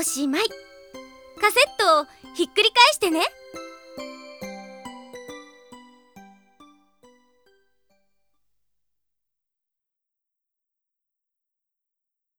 おしまい。カセットをひっくり返してね。